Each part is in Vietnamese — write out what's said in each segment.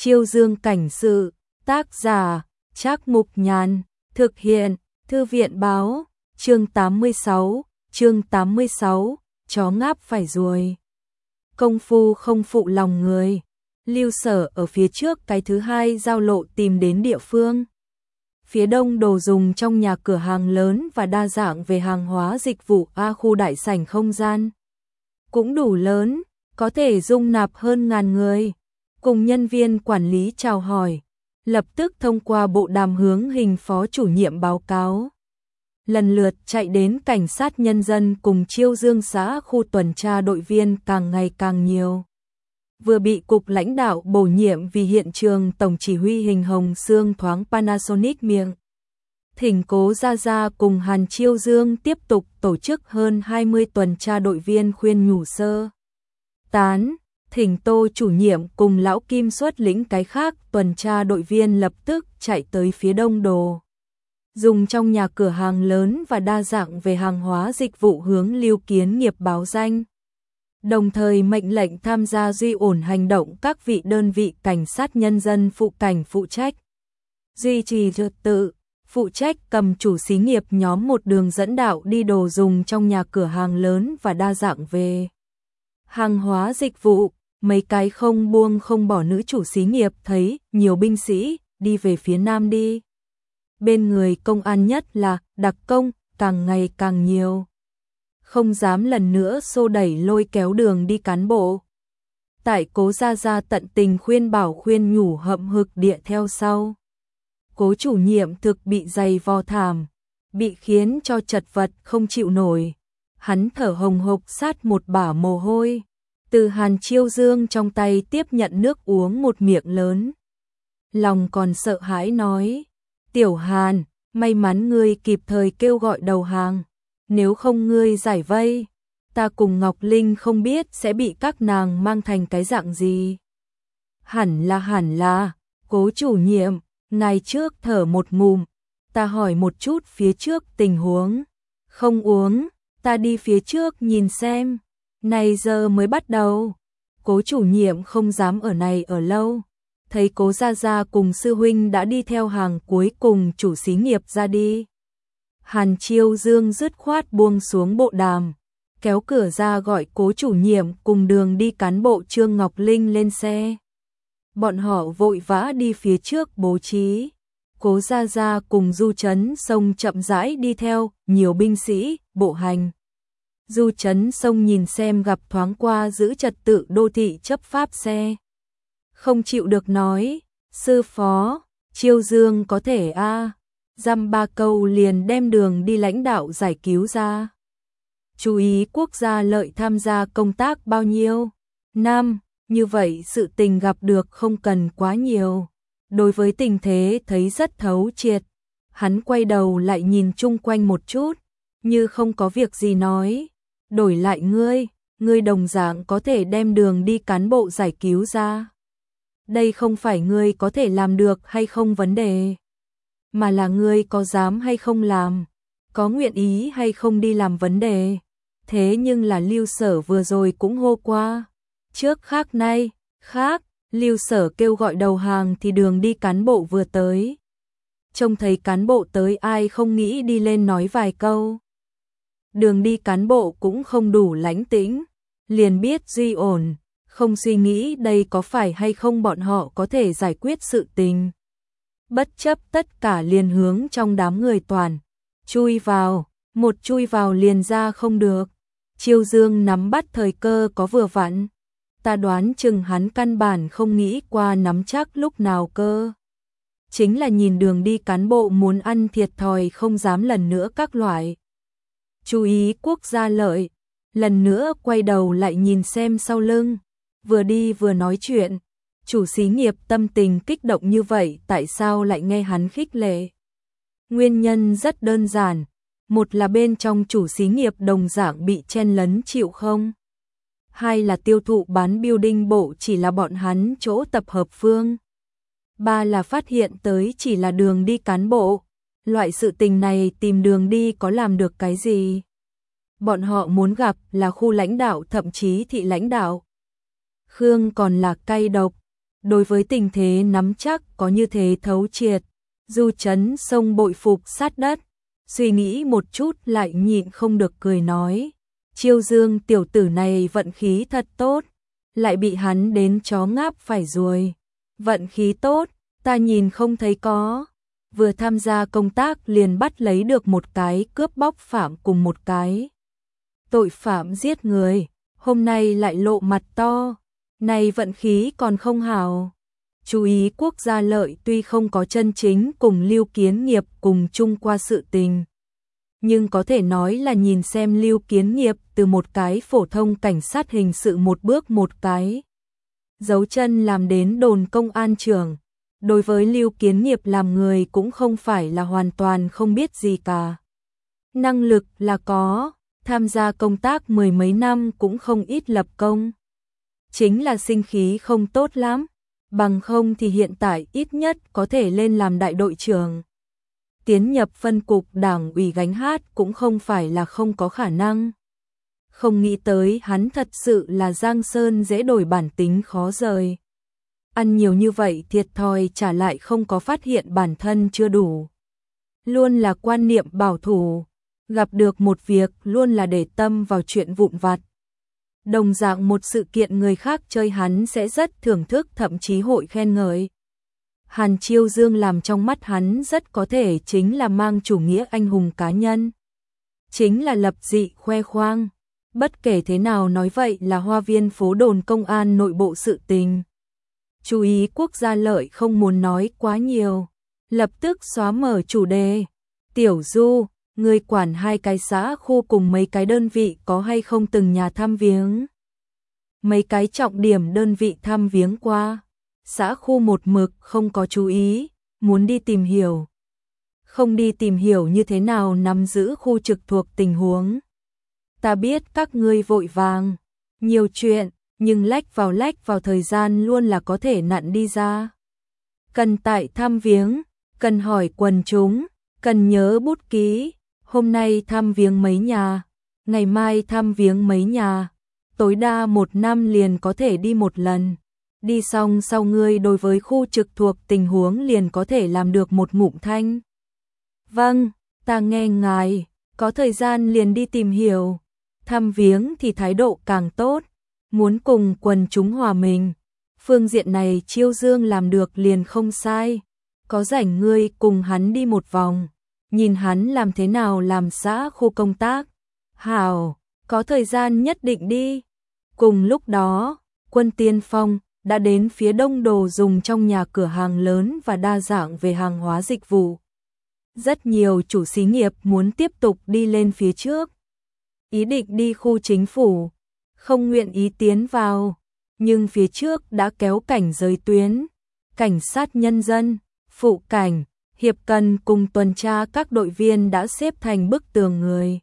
Chiêu Dương cảnh sự, tác giả, Trác Mục Nhàn, thực hiện, Thư viện báo, chương 86, chó ngáp phải ruồi. Công phu không phụ lòng người. Lưu Sở ở phía trước cái thứ hai giao lộ tìm đến địa phương. Phía đông đồ dùng trong nhà cửa hàng lớn và đa dạng về hàng hóa dịch vụ khu đại sảnh không gian. Cũng đủ lớn, có thể dung nạp hơn 1000 người. Cùng nhân viên quản lý chào hỏi, lập tức thông qua bộ đàm hướng hình phó chủ nhiệm báo cáo. Lần lượt chạy đến cảnh sát nhân dân cùng Chiêu Dương xã khu tuần tra đội viên càng ngày càng nhiều. Vừa bị cục lãnh đạo bổ nhiệm vì hiện trường tổng chỉ huy Hình Hồng Sương thoáng Panasonic miệng. Thỉnh Cố Gia Gia cùng Hàn Chiêu Dương tiếp tục tổ chức hơn 20 tuần tra đội viên khuyên nhủ sơ tán. Thỉnh Tô chủ nhiệm cùng Lão Kim xuất lĩnh cái khác tuần tra đội viên lập tức chạy tới phía đông đồ dùng trong nhà cửa hàng lớn và đa dạng về hàng hóa dịch vụ hướng Lưu Kiến Nghiệp báo danh. Đồng thời mệnh lệnh tham gia duy ổn hành động các vị đơn vị cảnh sát nhân dân phụ cảnh phụ trách. Duy trì trật tự, phụ trách cầm chủ xí nghiệp nhóm một đường dẫn đạo đi đồ dùng trong nhà cửa hàng lớn và đa dạng về hàng hóa dịch vụ. Mấy cái không buông không bỏ nữ chủ xí nghiệp thấy nhiều binh sĩ đi về phía nam đi. Bên người công an nhất là đặc công càng ngày càng nhiều. Không dám lần nữa xô đẩy lôi kéo đường đi cán bộ. Tại Cố Gia Gia tận tình khuyên bảo khuyên nhủ hậm hực địa theo sau. Cố chủ nhiệm thực bị dày vò thảm, bị khiến cho chật vật không chịu nổi. Hắn thở hồng hộc sát một bả mồ hôi. Từ Hàn Chiêu Dương trong tay tiếp nhận nước uống một miệng lớn. Lòng còn sợ hãi nói, Tiểu Hàn, may mắn ngươi kịp thời kêu gọi đầu hàng. Nếu không ngươi giải vây, ta cùng Ngọc Linh không biết sẽ bị các nàng mang thành cái dạng gì. Hẳn là, Cố chủ nhiệm, ngài trước thở một ngụm, ta hỏi một chút phía trước tình huống. Không uống, ta đi phía trước nhìn xem. Này giờ mới bắt đầu. Cố chủ nhiệm không dám ở này ở lâu. Thấy Cố Gia Gia cùng sư huynh đã đi theo hàng cuối cùng chủ xí nghiệp ra đi. Hàn Chiêu Dương dứt khoát buông xuống bộ đàm, kéo cửa ra gọi Cố chủ nhiệm cùng đường đi cán bộ Trương Ngọc Linh lên xe. Bọn họ vội vã đi phía trước bố trí. Cố Gia Gia cùng Du Trấn Sông chậm rãi đi theo, nhiều binh sĩ, bộ hành. Du Trấn Sông nhìn xem gặp thoáng qua giữ trật tự đô thị chấp pháp xe. Không chịu được nói, sư phó, Chiêu Dương có thể dăm ba câu liền đem đường đi lãnh đạo giải cứu ra. Chú ý quốc gia lợi tham gia công tác bao nhiêu? Năm, như vậy sự tình gặp được không cần quá nhiều. Đối với tình thế thấy rất thấu triệt. Hắn quay đầu lại nhìn chung quanh một chút, như không có việc gì nói. Đổi lại ngươi đồng dạng có thể đem đường đi cán bộ giải cứu ra. Đây không phải ngươi có thể làm được hay không vấn đề, mà là ngươi có dám hay không làm, có nguyện ý hay không đi làm vấn đề. Thế nhưng là Lưu Sở vừa rồi cũng hô qua. Trước khác nay, khác, Lưu Sở kêu gọi đầu hàng thì đường đi cán bộ vừa tới. Trông thấy cán bộ tới ai không nghĩ đi lên nói vài câu. Đường đi cán bộ cũng không đủ lãnh tĩnh, liền biết duy ổn, không suy nghĩ đây có phải hay không bọn họ có thể giải quyết sự tình. Bất chấp tất cả liền hướng trong đám người toàn, chui vào, một chui vào liền ra không được. Chiêu Dương nắm bắt thời cơ có vừa vặn, ta đoán chừng hắn căn bản không nghĩ qua nắm chắc lúc nào cơ. Chính là nhìn đường đi cán bộ muốn ăn thiệt thòi không dám lần nữa các loại. Chú ý quốc gia lợi, lần nữa quay đầu lại nhìn xem sau lưng, vừa đi vừa nói chuyện. Chủ xí nghiệp tâm tình kích động như vậy tại sao lại nghe hắn khích lệ? Nguyên nhân rất đơn giản, một là bên trong chủ xí nghiệp đồng dạng bị chen lấn chịu không? Hai là tiêu thụ bán building bộ chỉ là bọn hắn chỗ tập hợp phương. Ba là phát hiện tới chỉ là đường đi cán bộ. Loại sự tình này tìm đường đi có làm được cái gì? Bọn họ muốn gặp là khu lãnh đạo thậm chí thị lãnh đạo. Khương còn là cay độc. đối với tình thế nắm chắc có như thế thấu triệt. Du Chấn Sông bội phục sát đất, suy nghĩ một chút lại nhịn không được cười nói, Chiêu Dương tiểu tử này vận khí thật tốt, lại bị hắn đến chó ngáp phải ruồi. Vận khí tốt, ta nhìn không thấy có. Vừa tham gia công tác liền bắt lấy được một cái cướp bóc phạm cùng một cái tội phạm giết người, hôm nay lại lộ mặt to, này vận khí còn không hảo. Chú ý Quốc Gia Lợi tuy không có chân chính cùng Lưu Kiến Nghiệp cùng chung qua sự tình, nhưng có thể nói là nhìn xem Lưu Kiến Nghiệp từ một cái phổ thông cảnh sát hình sự một bước một cái dấu chân làm đến đồn công an trưởng. Đối với Lưu Kiến Nghiệp làm người cũng không phải là hoàn toàn không biết gì cả. Năng lực là có, tham gia công tác mười mấy năm cũng không ít lập công. Chính là sinh khí không tốt lắm, bằng không thì hiện tại ít nhất có thể lên làm đại đội trưởng. Tiến nhập phân cục đảng ủy gánh hát cũng không phải là không có khả năng. Không nghĩ tới hắn thật sự là Giang Sơn dễ đổi bản tính khó rời. Ăn nhiều như vậy thiệt thòi trả lại không có phát hiện bản thân chưa đủ. Luôn là quan niệm bảo thủ, gặp được một việc luôn là để tâm vào chuyện vụn vặt. Đồng dạng một sự kiện người khác chơi hắn sẽ rất thưởng thức thậm chí hội khen ngợi. Hàn Chiêu Dương làm trong mắt hắn rất có thể chính là mang chủ nghĩa anh hùng cá nhân. Chính là lập dị khoe khoang. Bất kể thế nào nói vậy là Hoa Viên phố đồn công an nội bộ sự tình. Chú ý Quốc Gia Lợi không muốn nói quá nhiều, lập tức xóa mở chủ đề. Tiểu Du, người quản 2 cái xã khu cùng mấy cái đơn vị có hay không từng nhà thăm viếng? Mấy cái trọng điểm đơn vị thăm viếng qua, xã khu một mực không có chú ý, muốn đi tìm hiểu. Không đi tìm hiểu như thế nào nắm giữ khu trực thuộc tình huống. Ta biết các ngươi vội vàng, nhiều chuyện, nhưng lách vào thời gian luôn là có thể nặn đi ra. Cần tại thăm viếng, cần hỏi quần chúng, cần nhớ bút ký, hôm nay thăm viếng mấy nhà, ngày mai thăm viếng mấy nhà, tối đa 1 năm liền có thể đi một lần. Đi xong sau ngươi đối với khu trực thuộc tình huống liền có thể làm được một ngụm thanh. Vâng, ta nghe ngài, có thời gian liền đi tìm hiểu. Thăm viếng thì thái độ càng tốt, muốn cùng quần chúng hòa mình. Phương diện này Chiêu Dương làm được liền không sai. Có rảnh ngươi cùng hắn đi một vòng, nhìn hắn làm thế nào làm xã khu công tác. Hảo, có thời gian nhất định đi. Cùng lúc đó, Quân Tiên Phong đã đến phía đông đồ dùng trong nhà cửa hàng lớn và đa dạng về hàng hóa dịch vụ. Rất nhiều chủ xí nghiệp muốn tiếp tục đi lên phía trước. Ý định đi khu chính phủ, không nguyện ý tiến vào, nhưng phía trước đã kéo cảnh giới tuyến, cảnh sát nhân dân, phụ cảnh, hiệp cần cùng tuần tra các đội viên đã xếp thành bức tường người.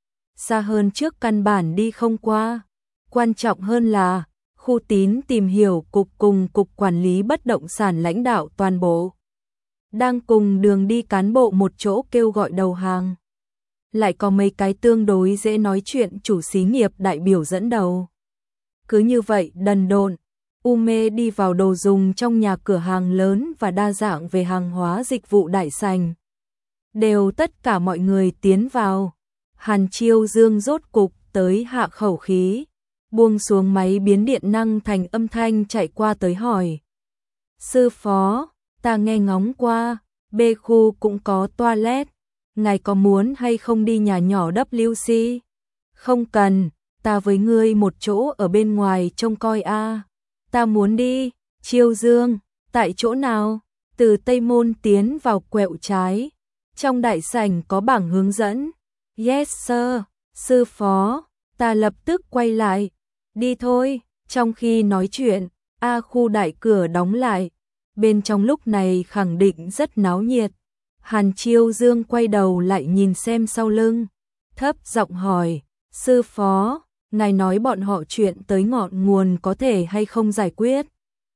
Xa hơn trước căn bản đi không qua, quan trọng hơn là khu tín tìm hiểu cục cùng cục quản lý bất động sản lãnh đạo toàn bộ. Đang cùng đường đi cán bộ một chỗ kêu gọi đầu hàng. Lại có mấy cái tương đối dễ nói chuyện chủ xí nghiệp đại biểu dẫn đầu. Cứ như vậy đần độn, Ume đi vào đồ dùng trong nhà cửa hàng lớn và đa dạng về hàng hóa dịch vụ đại sành. Đều tất cả mọi người tiến vào. Hàn Chiêu Dương rốt cục tới hạ khẩu khí, buông xuống máy biến điện năng thành âm thanh chạy qua tới hỏi. Sư phó, ta nghe ngóng qua, B khu cũng có toilet, ngài có muốn hay không đi nhà nhỏ WC? Không cần, ta với ngươi một chỗ ở bên ngoài trông coi a. Ta muốn đi. Chiêu Dương, tại chỗ nào? Từ Tây Môn tiến vào quẹo trái, trong đại sảnh có bảng hướng dẫn. Yes sir, sư phó. Ta lập tức quay lại. Đi thôi. Trong khi nói chuyện, A khu đại cửa đóng lại. Bên trong lúc này khẳng định rất náo nhiệt. Hàn Chiêu Dương quay đầu lại nhìn xem sau lưng, thấp giọng hỏi, sư phó, ngài nói bọn họ chuyện tới ngọn nguồn có thể hay không giải quyết?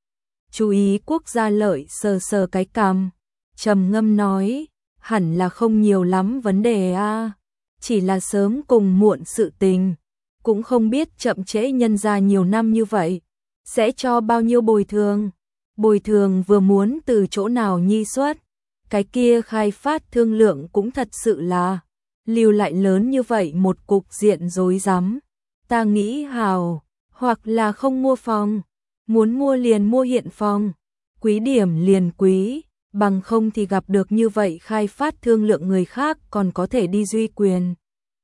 Chú ý Quốc Gia Lợi sờ sờ cái cằm, trầm ngâm nói, hẳn là không nhiều lắm vấn đề a, chỉ là sớm cùng muộn sự tình, cũng không biết chậm trễ nhân ra nhiều năm như vậy, sẽ cho bao nhiêu bồi thường. Bồi thường vừa muốn từ chỗ nào nhi xuất, cái kia khai phát thương lượng cũng thật sự là lưu lại lớn như vậy một cục diện rối rắm. Ta nghĩ hào, hoặc là không mua phòng, muốn mua liền mua hiện phòng, quý điểm liền quý, bằng không thì gặp được như vậy khai phát thương lượng người khác còn có thể đi duy quyền.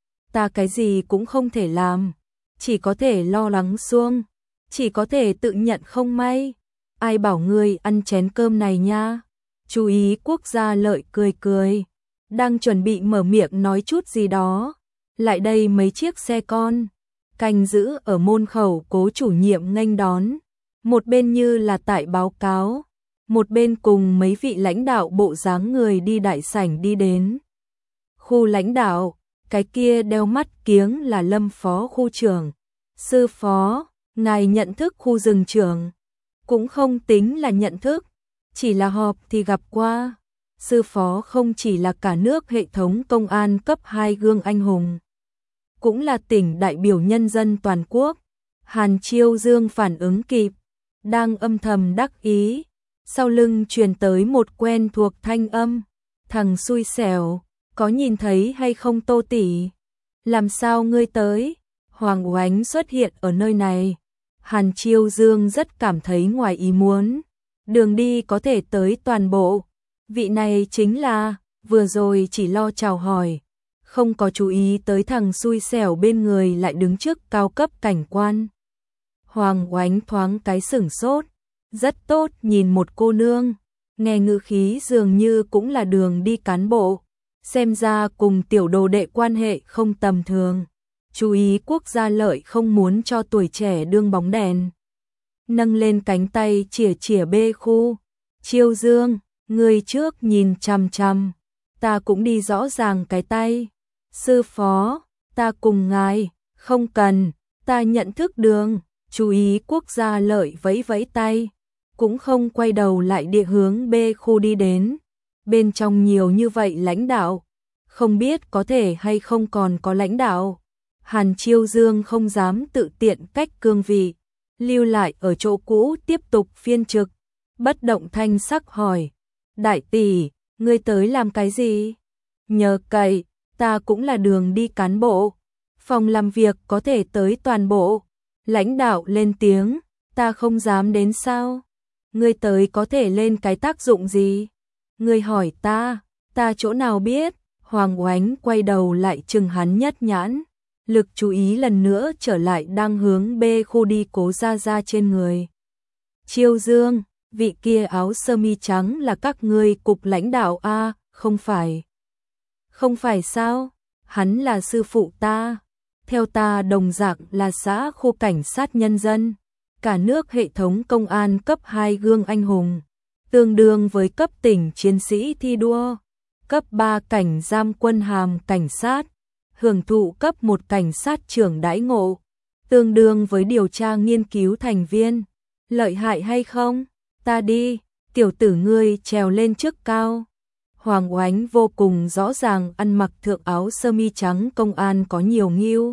Ta cái gì cũng không thể làm, chỉ có thể lo lắng xuông, chỉ có thể tự nhận không may. Ai bảo ngươi ăn chén cơm này nha. Chú ý Quốc Gia Lợi cười cười, đang chuẩn bị mở miệng nói chút gì đó. Lại đây mấy chiếc xe con, canh giữ ở môn khẩu Cố chủ nhiệm nghênh đón. Một bên như là tại báo cáo, một bên cùng mấy vị lãnh đạo bộ dáng người đi đại sảnh đi đến. Khu lãnh đạo, cái kia đeo mắt kiếng là Lâm phó khu trưởng. Sư phó, ngài nhận thức khu rừng trưởng. Cũng không tính là nhận thức, chỉ là họp thì gặp qua. Sư phó không chỉ là cả nước hệ thống công an cấp 2 gương anh hùng, cũng là tỉnh đại biểu nhân dân toàn quốc. Hàn Chiêu Dương phản ứng kịp, đang âm thầm đắc ý, sau lưng truyền tới một quen thuộc thanh âm. Thằng xui xẻo, có nhìn thấy hay không Tô tỷ? Làm sao ngươi tới? Hoàng Oánh xuất hiện ở nơi này. Hàn Chiêu Dương rất cảm thấy ngoài ý muốn. Đường đi có thể tới toàn bộ. Vị này chính là, vừa rồi chỉ lo chào hỏi, không có chú ý tới thằng xui xẻo bên người lại đứng trước cao cấp cảnh quan. Hoàng Oánh thoáng cái sửng sốt, rất tốt nhìn một cô nương, nghe ngữ khí dường như cũng là đường đi cán bộ, xem ra cùng tiểu đồ đệ quan hệ không tầm thường. Chú ý Quốc Gia Lợi không muốn cho tuổi trẻ đương bóng đèn. Nâng lên cánh tay chìa chìa bê khu. Chiêu Dương, người trước nhìn chằm chằm, ta cũng đi rõ ràng cái tay. Sư phó, ta cùng ngài, không cần, ta nhận thức đường. Chú ý Quốc Gia Lợi vẫy vẫy tay, cũng không quay đầu lại địa hướng bê khu đi đến. Bên trong nhiều như vậy lãnh đạo, không biết có thể hay không còn có lãnh đạo. Hàn Chiêu Dương không dám tự tiện cách cương vị, lưu lại ở chỗ cũ tiếp tục phiên trực, bất động thanh sắc hỏi, đại tỷ, ngươi tới làm cái gì? Nhờ cậy, ta cũng là đường đi cán bộ, phòng làm việc có thể tới toàn bộ. Lãnh đạo lên tiếng, ta không dám đến sao? Ngươi tới có thể lên cái tác dụng gì? Ngươi hỏi ta chỗ nào biết? Hoàng Oánh quay đầu lại chừng hắn nhất nhãn. Lực chú ý lần nữa trở lại đang hướng bê khu đi Cố Gia Gia trên người. Chiêu Dương, vị kia áo sơ mi trắng là các ngươi cục lãnh đạo a? Không phải. Không phải sao? Hắn là sư phụ ta. Theo ta đồng dạng là xã khu cảnh sát nhân dân. Cả nước hệ thống công an cấp 2 gương anh hùng. Tương đương với cấp tỉnh chiến sĩ thi đua. Cấp 3 cảnh giam quân hàm cảnh sát. Hưởng thụ cấp 1 cảnh sát trưởng đãi ngộ, tương đương với điều tra nghiên cứu thành viên. Lợi hại hay không? Ta đi, tiểu tử ngươi trèo lên chức cao. Hoàng Oánh vô cùng rõ ràng ăn mặc thượng áo sơ mi trắng công an có nhiều nghiêu.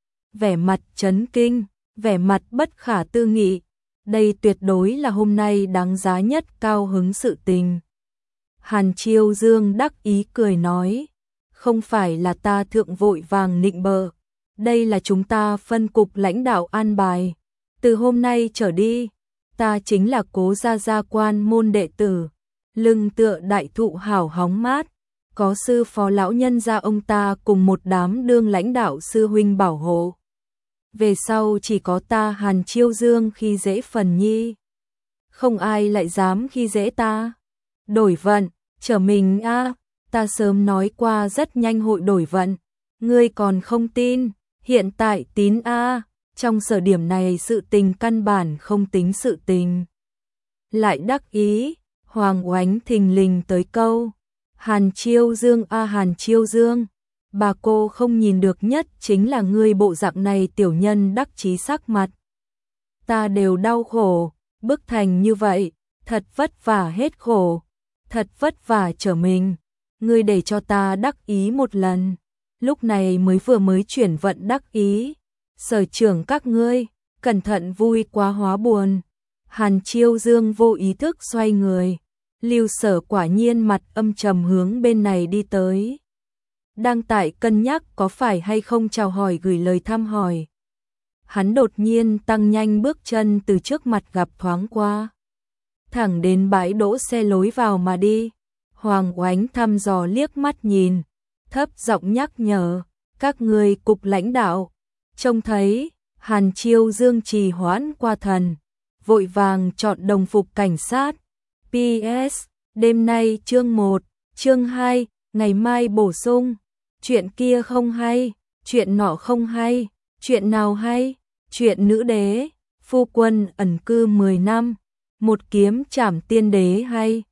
Vẻ mặt chấn kinh, vẻ mặt bất khả tư nghị. Đây tuyệt đối là hôm nay đáng giá nhất cao hứng sự tình. Hàn Chiêu Dương đắc ý cười nói. Không phải là ta thượng vội vàng nịnh bợ, đây là chúng ta phân cục lãnh đạo an bài. Từ hôm nay trở đi, ta chính là Cố Gia Gia quan môn đệ tử, lưng tựa đại thụ hảo hóng mát, có sư phó lão nhân gia ông ta cùng một đám đương lãnh đạo sư huynh bảo hộ. Về sau chỉ có ta Hàn Chiêu Dương khi dễ phần nhi, không ai lại dám khi dễ ta. Đổi vận, trở mình a. Ta sớm nói qua rất nhanh hội đổi vận, ngươi còn không tin, hiện tại tín a. Trong sở điểm này sự tình căn bản không tính sự tình. Lại đắc ý, Hoàng Oánh thình lình tới câu, Hàn Chiêu Dương a Hàn Chiêu Dương, bà cô không nhìn được nhất chính là ngươi bộ dạng này tiểu nhân đắc chí sắc mặt. Ta đều đau khổ, bức thành như vậy, thật vất vả hết khổ, thật vất vả trở mình. Ngươi để cho ta đắc ý một lần, lúc này mới chuyển vận đắc ý. Sở trưởng các ngươi, cẩn thận vui quá hóa buồn. Hàn Chiêu Dương vô ý thức xoay người. Lưu Sở quả nhiên mặt âm trầm hướng bên này đi tới. Đang tại cân nhắc có phải hay không chào hỏi gửi lời thăm hỏi. Hắn đột nhiên tăng nhanh bước chân từ trước mặt gặp thoáng qua. Thẳng đến bãi đỗ xe lối vào mà đi. Hoàng Oánh thăm dò liếc mắt nhìn, thấp giọng nhắc nhở, các người cục lãnh đạo. Trông thấy, Hàn Chiêu Dương trì hoãn qua thần, vội vàng chọn đồng phục cảnh sát. PS, đêm nay chương 1, chương 2, ngày mai bổ sung. Chuyện kia không hay, chuyện nọ không hay, chuyện nào hay, chuyện nữ đế, phu quân ẩn cư 10 năm, một kiếm trảm tiên đế hay.